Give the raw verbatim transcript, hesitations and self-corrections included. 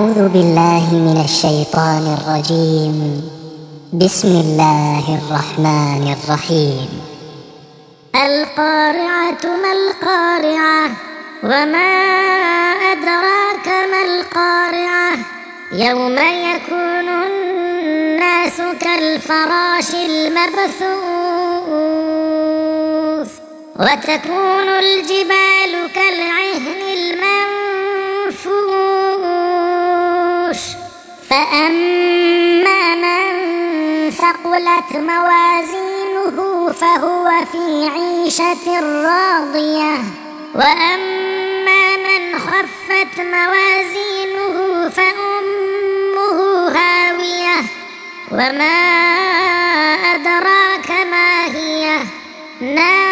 أعوذ بالله من الشيطان الرجيم. بسم الله الرحمن الرحيم. القارعة ما القارعة وما أدراك ما القارعة يوم يكون الناس كالفراش المبثوث وتكون الجبال كالعهن المنفوش فأما من ثقلت موازينه فهو في عيشة راضية وأما من خفت موازينه فأمه هاوية وما أدراك ما هي نار